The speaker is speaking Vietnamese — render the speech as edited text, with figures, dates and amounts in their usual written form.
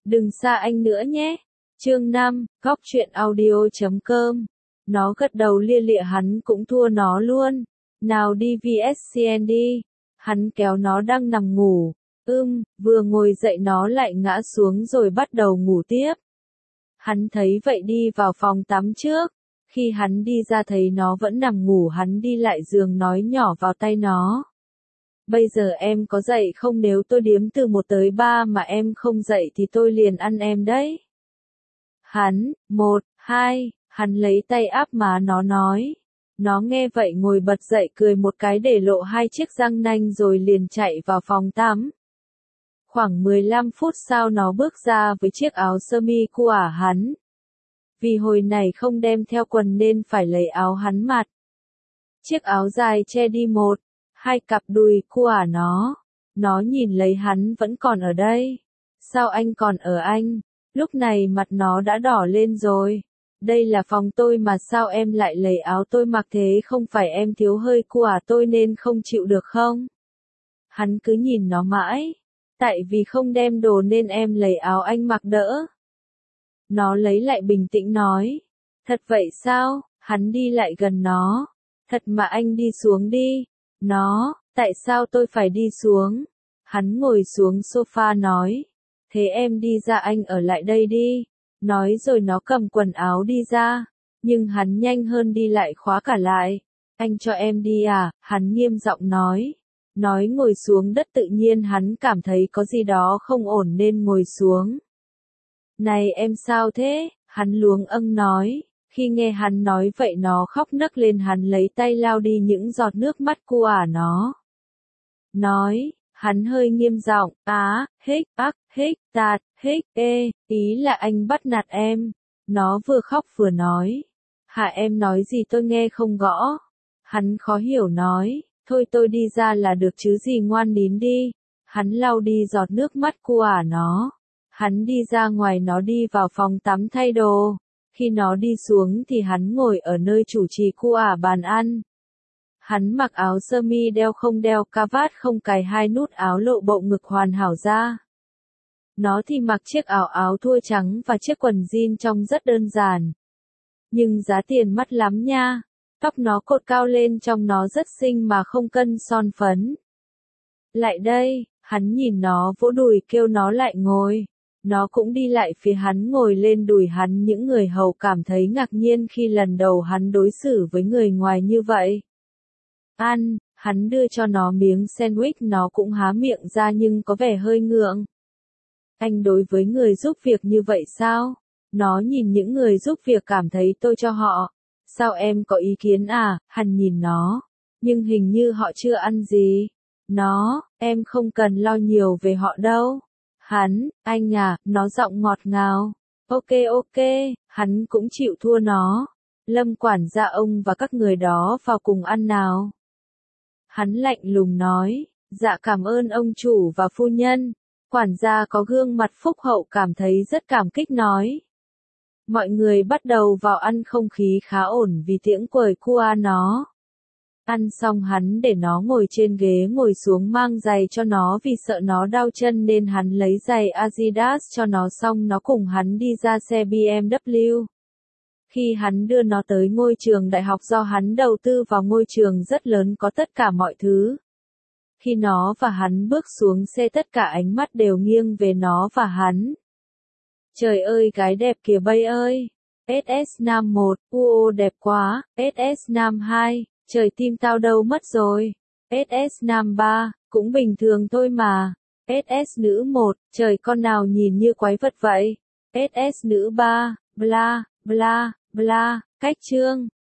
Đừng xa anh nữa nhé. Chương 5, Góc truyện audio.com. Nó gật đầu lia lịa, hắn cũng thua nó luôn. Nào đi VSCN đi. Hắn kéo nó đang nằm ngủ. Vừa ngồi dậy nó lại ngã xuống rồi bắt đầu ngủ tiếp. Hắn thấy vậy đi vào phòng tắm trước. Khi hắn đi ra thấy nó vẫn nằm ngủ, hắn đi lại giường nói nhỏ vào tai nó. Bây giờ em có dậy không? Nếu tôi đếm từ 1 tới 3 mà em không dậy thì tôi liền ăn em đấy. Hắn, 1, 2, hắn lấy tay áp má nó nói. Nó nghe vậy ngồi bật dậy cười một cái để lộ 2 chiếc răng nanh rồi liền chạy vào phòng tắm. Khoảng 15 phút sau nó bước ra với chiếc áo sơ mi của hắn. Vì hồi này không đem theo quần nên phải lấy áo hắn mặc. Chiếc áo dài che đi 1, 2 cặp đùi của nó. Nó nhìn lấy hắn vẫn còn ở đây. Sao anh còn ở anh? Lúc này mặt nó đã đỏ lên rồi. Đây là phòng tôi mà sao em lại lấy áo tôi mặc thế? Không phải em thiếu hơi của tôi nên không chịu được không? Hắn cứ nhìn nó mãi. Tại vì không đem đồ nên em lấy áo anh mặc đỡ. Nó lấy lại bình tĩnh nói. Thật vậy sao? Hắn đi lại gần nó. Thật mà anh đi xuống đi. Nó, tại sao tôi phải đi xuống? Hắn ngồi xuống sofa nói. Thế em đi ra, anh ở lại đây đi. Nói rồi nó cầm quần áo đi ra. Nhưng hắn nhanh hơn đi lại khóa cả lại. Anh cho em đi à? Hắn nghiêm giọng nói. Nói ngồi xuống đất tự nhiên hắn cảm thấy có gì đó không ổn nên ngồi xuống. Này em sao thế? Hắn luống âng nói. Khi nghe hắn nói vậy nó khóc nấc lên, hắn lấy tay lau đi những giọt nước mắt của nó. Nói, hắn hơi nghiêm giọng, tạt, ý là anh bắt nạt em. Nó vừa khóc vừa nói. Hả, em nói gì tôi nghe không rõ. Hắn khó hiểu nói, thôi tôi đi ra là được chứ gì, ngoan nín đi. Hắn lau đi giọt nước mắt của nó. Hắn đi ra ngoài, nó đi vào phòng tắm thay đồ. Khi nó đi xuống thì hắn ngồi ở nơi chủ trì của bàn ăn. Hắn mặc áo sơ mi đeo không đeo cà vạt, không cài 2 nút áo, lộ bộ ngực hoàn hảo ra. Nó thì mặc chiếc áo thua trắng và chiếc quần jean trông rất đơn giản. Nhưng giá tiền mắc lắm nha. Tóc nó cột cao lên trông nó rất xinh mà không cân son phấn. Lại đây, hắn nhìn nó vỗ đùi kêu nó lại ngồi. Nó cũng đi lại phía hắn ngồi lên đùi hắn. Những người hầu cảm thấy ngạc nhiên khi lần đầu hắn đối xử với người ngoài như vậy. Ăn, hắn đưa cho nó miếng sandwich, nó cũng há miệng ra nhưng có vẻ hơi ngượng. Anh đối với người giúp việc như vậy sao? Nó nhìn những người giúp việc cảm thấy tôi cho họ. Sao em có ý kiến à? Hắn nhìn nó. Nhưng hình như họ chưa ăn gì. Nó, em không cần lo nhiều về họ đâu. Hắn, anh à, nó giọng ngọt ngào. Ok, hắn cũng chịu thua nó. Lâm quản gia ông và các người đó vào cùng ăn nào. Hắn lạnh lùng nói, dạ cảm ơn ông chủ và phu nhân. Quản gia có gương mặt phúc hậu cảm thấy rất cảm kích nói. Mọi người bắt đầu vào ăn, không khí khá ổn vì tiếng quẩy của nó. Ăn xong hắn để nó ngồi trên ghế, ngồi xuống mang giày cho nó vì sợ nó đau chân nên hắn lấy giày Adidas cho nó, xong nó cùng hắn đi ra xe BMW. Khi hắn đưa nó tới ngôi trường đại học do hắn đầu tư vào, ngôi trường rất lớn có tất cả mọi thứ. Khi nó và hắn bước xuống xe tất cả ánh mắt đều nghiêng về nó và hắn. Trời ơi gái đẹp kìa bây ơi. SS Nam 1, đẹp quá. SS Nam 2, trời tim tao đâu mất rồi. SS Nam 3, cũng bình thường thôi mà. SS Nữ 1, trời con nào nhìn như quái vật vậy. SS Nữ 3, bla, bla, bla, cách chương.